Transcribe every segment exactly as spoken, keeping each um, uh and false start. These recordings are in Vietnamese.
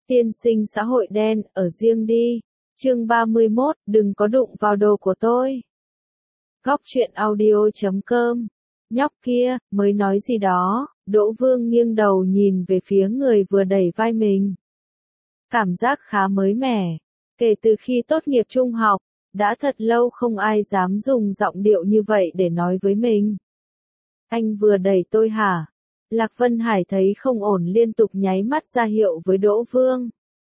Tiên sinh xã hội đen, ở riêng đi. Chương ba mươi mốt, đừng có đụng vào đồ của tôi. Góc truyện audio chấm com. Nhóc kia, mới nói gì đó, Đỗ Vương nghiêng đầu nhìn về phía người vừa đẩy vai mình. Cảm giác khá mới mẻ. Kể từ khi tốt nghiệp trung học, đã thật lâu không ai dám dùng giọng điệu như vậy để nói với mình. Anh vừa đẩy tôi hả? Lạc Vân Hải thấy không ổn liên tục nháy mắt ra hiệu với Đỗ Vương.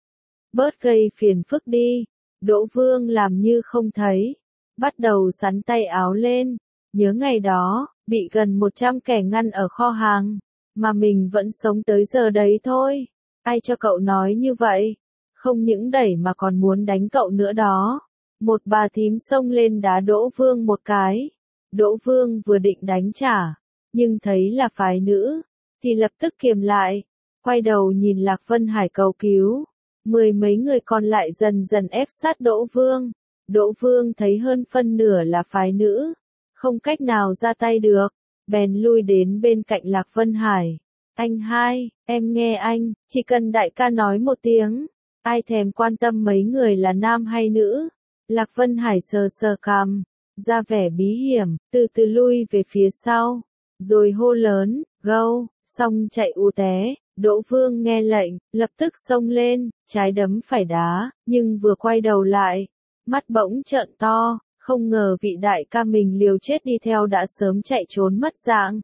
Bớt gây phiền phức đi. Đỗ Vương làm như không thấy. Bắt đầu sắn tay áo lên. Nhớ ngày đó, bị gần một trăm kẻ ngăn ở kho hàng. Mà mình vẫn sống tới giờ đấy thôi. Ai cho cậu nói như vậy? Không những đẩy mà còn muốn đánh cậu nữa đó. Một bà thím xông lên đá Đỗ Vương một cái. Đỗ Vương vừa định đánh trả. Nhưng thấy là phái nữ. Thì lập tức kiềm lại. Quay đầu nhìn Lạc Vân Hải cầu cứu. Mười mấy người còn lại dần dần ép sát Đỗ Vương. Đỗ Vương thấy hơn phân nửa là phái nữ. Không cách nào ra tay được. Bèn lui đến bên cạnh Lạc Vân Hải. Anh hai, em nghe anh, chỉ cần đại ca nói một tiếng. Ai thèm quan tâm mấy người là nam hay nữ. Lạc Vân Hải sờ sờ cằm. Ra vẻ bí hiểm, từ từ lui về phía sau. Rồi hô lớn, gâu, xong chạy ù té. Đỗ Vương nghe lệnh, lập tức xông lên, trái đấm phải đá, nhưng vừa quay đầu lại, mắt bỗng trợn to, không ngờ vị đại ca mình liều chết đi theo đã sớm chạy trốn mất dạng.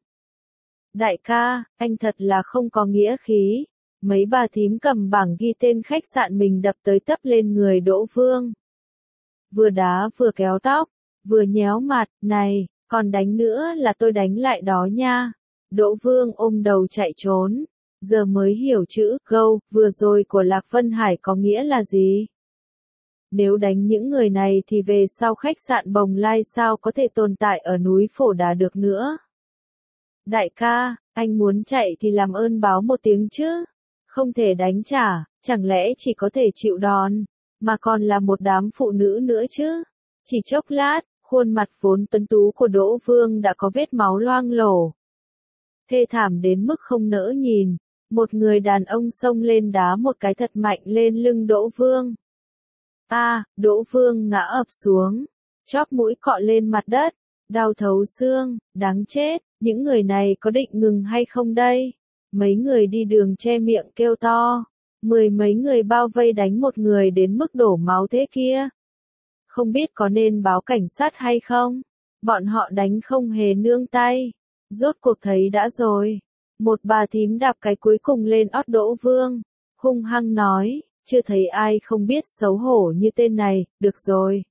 Đại ca, anh thật là không có nghĩa khí. Mấy bà thím cầm bảng ghi tên khách sạn mình đập tới tấp lên người Đỗ Vương. Vừa đá vừa kéo tóc, vừa nhéo mặt, này, còn đánh nữa là tôi đánh lại đó nha. Đỗ Vương ôm đầu chạy trốn. Giờ mới hiểu chữ câu vừa rồi của Lạc Vân Hải có nghĩa là gì. Nếu đánh những người này thì về sau khách sạn Bồng Lai sao có thể tồn tại ở núi Phổ Đà được nữa. Đại ca, anh muốn chạy thì làm ơn báo một tiếng chứ. Không thể đánh trả, chẳng lẽ chỉ có thể chịu đòn, mà còn là một đám phụ nữ nữa chứ. Chỉ chốc lát, khuôn mặt vốn tuấn tú của Đỗ Vương đã có vết máu loang lổ. Thê thảm đến mức không nỡ nhìn. Một người đàn ông xông lên đá một cái thật mạnh lên lưng Đỗ Vương. A, à, Đỗ Vương ngã ập xuống, chóp mũi cọ lên mặt đất, đau thấu xương, đáng chết, những người này có định ngừng hay không đây? Mấy người đi đường che miệng kêu to, mười mấy người bao vây đánh một người đến mức đổ máu thế kia. Không biết có nên báo cảnh sát hay không? Bọn họ đánh không hề nương tay. Rốt cuộc thấy đã rồi. Một bà thím đạp cái cuối cùng lên ót Đỗ Vương, hung hăng nói, chưa thấy ai không biết xấu hổ như tên này, được rồi.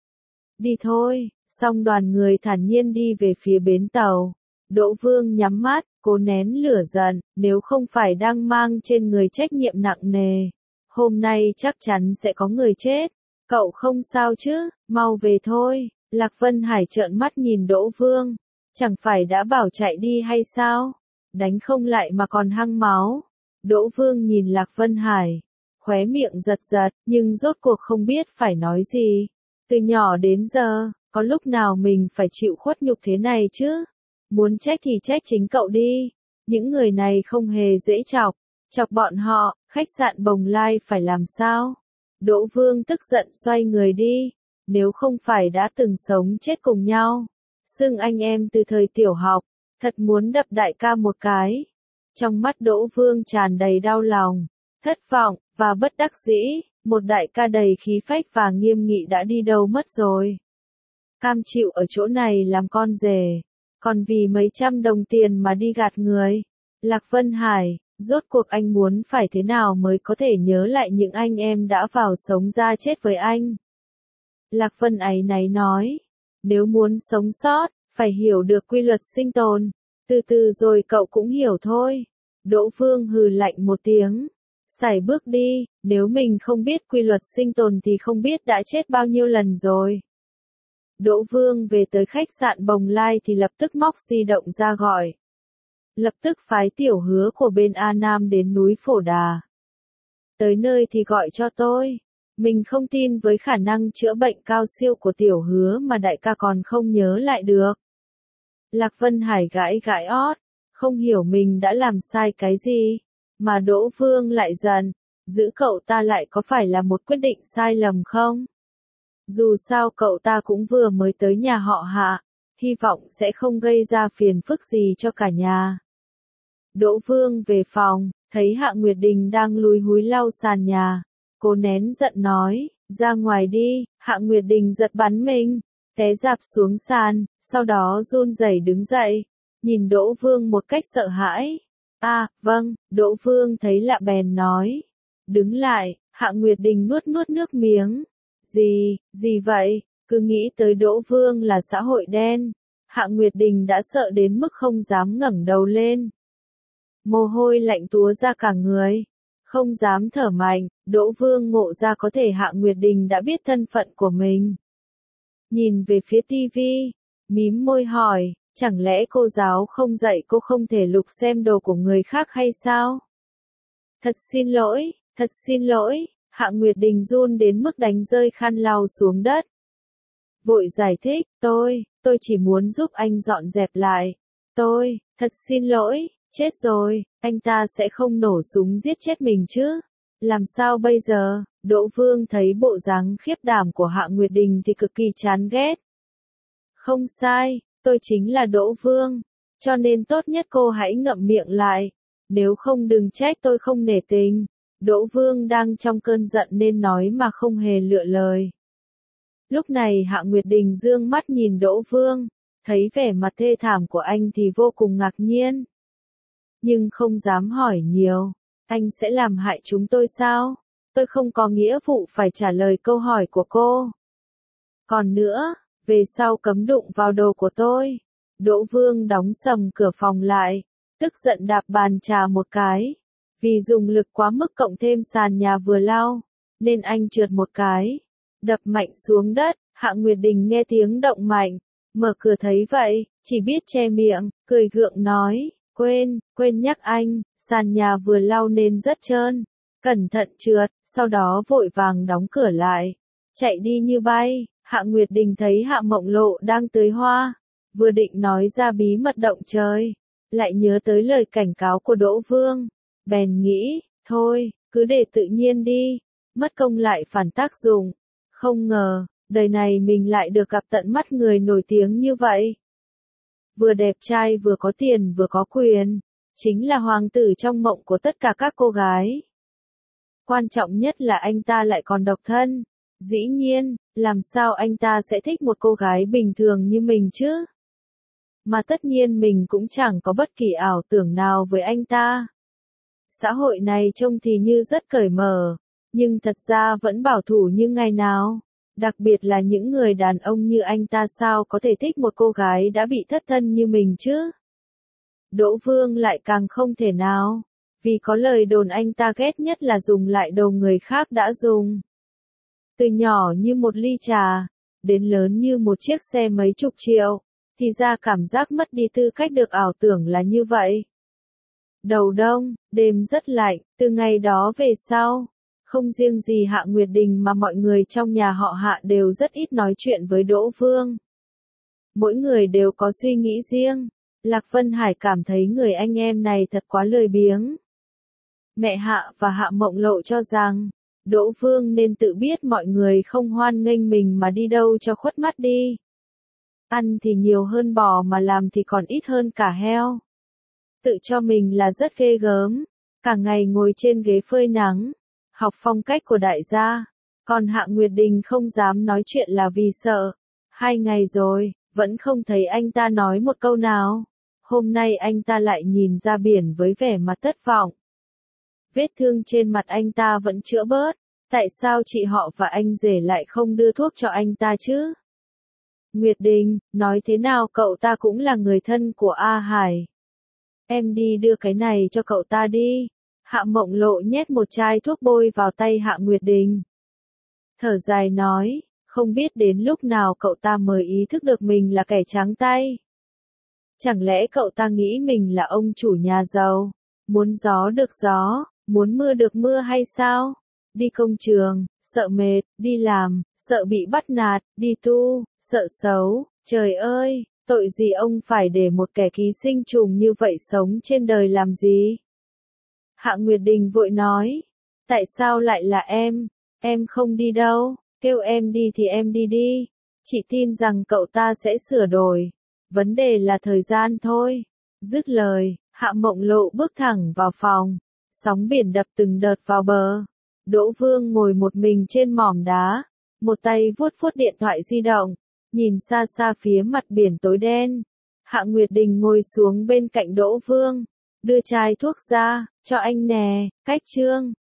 Đi thôi, xong đoàn người thản nhiên đi về phía bến tàu. Đỗ Vương nhắm mắt, cố nén lửa giận, nếu không phải đang mang trên người trách nhiệm nặng nề. Hôm nay chắc chắn sẽ có người chết. Cậu không sao chứ, mau về thôi. Lạc Vân Hải trợn mắt nhìn Đỗ Vương. Chẳng phải đã bảo chạy đi hay sao? Đánh không lại mà còn hăng máu. Đỗ Vương nhìn Lạc Vân Hải, khóe miệng giật giật, nhưng rốt cuộc không biết phải nói gì. Từ nhỏ đến giờ, có lúc nào mình phải chịu khuất nhục thế này chứ? Muốn trách thì trách chính cậu đi. Những người này không hề dễ chọc. Chọc bọn họ, khách sạn Bồng Lai phải làm sao? Đỗ Vương tức giận xoay người đi. Nếu không phải đã từng sống chết cùng nhau, xưng anh em từ thời tiểu học, thật muốn đập đại ca một cái. Trong mắt Đỗ Vương tràn đầy đau lòng, thất vọng, và bất đắc dĩ, một đại ca đầy khí phách và nghiêm nghị đã đi đâu mất rồi. Cam chịu ở chỗ này làm con rể, còn vì mấy trăm đồng tiền mà đi gạt người. Lạc Vân Hải, rốt cuộc anh muốn phải thế nào mới có thể nhớ lại những anh em đã vào sống ra chết với anh? Lạc Vân áy náy nói, nếu muốn sống sót, phải hiểu được quy luật sinh tồn. Từ từ rồi cậu cũng hiểu thôi. Đỗ Vương hừ lạnh một tiếng. Sải bước đi, nếu mình không biết quy luật sinh tồn thì không biết đã chết bao nhiêu lần rồi. Đỗ Vương về tới khách sạn Bồng Lai thì lập tức móc di động ra gọi. Lập tức phái Tiểu Hứa của bên A Nam đến núi Phổ Đà. Tới nơi thì gọi cho tôi. Mình không tin với khả năng chữa bệnh cao siêu của Tiểu Hứa mà đại ca còn không nhớ lại được. Lạc Vân Hải gãi gãi ót, không hiểu mình đã làm sai cái gì, mà Đỗ Vương lại giận, giữ cậu ta lại có phải là một quyết định sai lầm không? Dù sao cậu ta cũng vừa mới tới nhà họ Hạ, hy vọng sẽ không gây ra phiền phức gì cho cả nhà. Đỗ Vương về phòng, thấy Hạ Nguyệt Đình đang lúi húi lau sàn nhà. Cô nén giận nói, ra ngoài đi. Hạ Nguyệt Đình giật bắn mình, té rạp xuống sàn, sau đó run rẩy đứng dậy, nhìn Đỗ Vương một cách sợ hãi. À, vâng. Đỗ Vương thấy lạ bèn nói. Đứng lại. Hạ Nguyệt Đình nuốt nuốt nước miếng. Gì, gì vậy? Cứ nghĩ tới Đỗ Vương là xã hội đen, Hạ Nguyệt Đình đã sợ đến mức không dám ngẩng đầu lên. Mồ hôi lạnh túa ra cả người, không dám thở mạnh. Đỗ Vương ngộ ra có thể Hạ Nguyệt Đình đã biết thân phận của mình. Nhìn về phía tivi, mím môi hỏi, chẳng lẽ cô giáo không dạy cô không thể lục xem đồ của người khác hay sao? Thật xin lỗi, thật xin lỗi. Hạ Nguyệt Đình run đến mức đánh rơi khăn lau xuống đất. Vội giải thích, tôi, tôi chỉ muốn giúp anh dọn dẹp lại. Tôi, thật xin lỗi, chết rồi, anh ta sẽ không nổ súng giết chết mình chứ? Làm sao bây giờ? Đỗ Vương thấy bộ dáng khiếp đảm của Hạ Nguyệt Đình thì cực kỳ chán ghét. Không sai, tôi chính là Đỗ Vương, cho nên tốt nhất cô hãy ngậm miệng lại, nếu không đừng trách tôi không nể tình. Đỗ Vương đang trong cơn giận nên nói mà không hề lựa lời. Lúc này Hạ Nguyệt Đình dương mắt nhìn Đỗ Vương, thấy vẻ mặt thê thảm của anh thì vô cùng ngạc nhiên. Nhưng không dám hỏi nhiều, anh sẽ làm hại chúng tôi sao? Tôi không có nghĩa vụ phải trả lời câu hỏi của cô. Còn nữa, về sau cấm đụng vào đồ của tôi. Đỗ Vương đóng sầm cửa phòng lại, tức giận đạp bàn trà một cái. Vì dùng lực quá mức cộng thêm sàn nhà vừa lau, nên anh trượt một cái, đập mạnh xuống đất. Hạ Nguyệt Đình nghe tiếng động mạnh, mở cửa thấy vậy, chỉ biết che miệng, cười gượng nói, quên, quên nhắc anh, sàn nhà vừa lau nên rất trơn, cẩn thận trượt, sau đó vội vàng đóng cửa lại, chạy đi như bay. Hạ Nguyệt Đình thấy Hạ Mộng Lộ đang tưới hoa, vừa định nói ra bí mật động trời, lại nhớ tới lời cảnh cáo của Đỗ Vương. Bèn nghĩ, thôi, cứ để tự nhiên đi, mất công lại phản tác dụng. Không ngờ, đời này mình lại được gặp tận mắt người nổi tiếng như vậy. Vừa đẹp trai vừa có tiền vừa có quyền, chính là hoàng tử trong mộng của tất cả các cô gái. Quan trọng nhất là anh ta lại còn độc thân. Dĩ nhiên, làm sao anh ta sẽ thích một cô gái bình thường như mình chứ? Mà tất nhiên mình cũng chẳng có bất kỳ ảo tưởng nào với anh ta. Xã hội này trông thì như rất cởi mở, nhưng thật ra vẫn bảo thủ như ngày nào. Đặc biệt là những người đàn ông như anh ta sao có thể thích một cô gái đã bị thất thân như mình chứ? Đỗ Vương lại càng không thể nào, vì có lời đồn anh ta ghét nhất là dùng lại đồ người khác đã dùng. Từ nhỏ như một ly trà, đến lớn như một chiếc xe mấy chục triệu, thì ra cảm giác mất đi tư cách được ảo tưởng là như vậy. Đầu đông, đêm rất lạnh, từ ngày đó về sau, không riêng gì Hạ Nguyệt Đình mà mọi người trong nhà họ Hạ đều rất ít nói chuyện với Đỗ Vương. Mỗi người đều có suy nghĩ riêng. Lạc Vân Hải cảm thấy người anh em này thật quá lười biếng. Mẹ Hạ và Hạ Mộng Lộ cho rằng, Đỗ Vương nên tự biết mọi người không hoan nghênh mình mà đi đâu cho khuất mắt đi. Ăn thì nhiều hơn bò mà làm thì còn ít hơn cả heo. Tự cho mình là rất ghê gớm, cả ngày ngồi trên ghế phơi nắng, học phong cách của đại gia. Còn Hạ Nguyệt Đình không dám nói chuyện là vì sợ. Hai ngày rồi, vẫn không thấy anh ta nói một câu nào. Hôm nay anh ta lại nhìn ra biển với vẻ mặt thất vọng. Vết thương trên mặt anh ta vẫn chữa bớt. Tại sao chị họ và anh rể lại không đưa thuốc cho anh ta chứ? Nguyệt Đình, nói thế nào cậu ta cũng là người thân của A Hải. Em đi đưa cái này cho cậu ta đi. Hạ Mộng Lộ nhét một chai thuốc bôi vào tay Hạ Nguyệt Đình. Thở dài nói, không biết đến lúc nào cậu ta mới ý thức được mình là kẻ trắng tay. Chẳng lẽ cậu ta nghĩ mình là ông chủ nhà giàu, muốn gió được gió, muốn mưa được mưa hay sao? Đi công trường, sợ mệt, đi làm, sợ bị bắt nạt, đi tu, sợ xấu, trời ơi, tội gì ông phải để một kẻ ký sinh trùng như vậy sống trên đời làm gì? Hạ Nguyệt Đình vội nói, Tại sao lại là em? Em không đi đâu, kêu em đi thì em đi đi. Chị tin rằng cậu ta sẽ sửa đổi. Vấn đề là thời gian thôi. Dứt lời, Hạ Mộng Lộ bước thẳng vào phòng. Sóng biển đập từng đợt vào bờ. Đỗ Vương ngồi một mình trên mỏm đá. Một tay vuốt vuốt điện thoại di động. Nhìn xa xa phía mặt biển tối đen. Hạ Nguyệt Đình ngồi xuống bên cạnh Đỗ Vương. Đưa chai thuốc ra, cho anh nè, cách trương.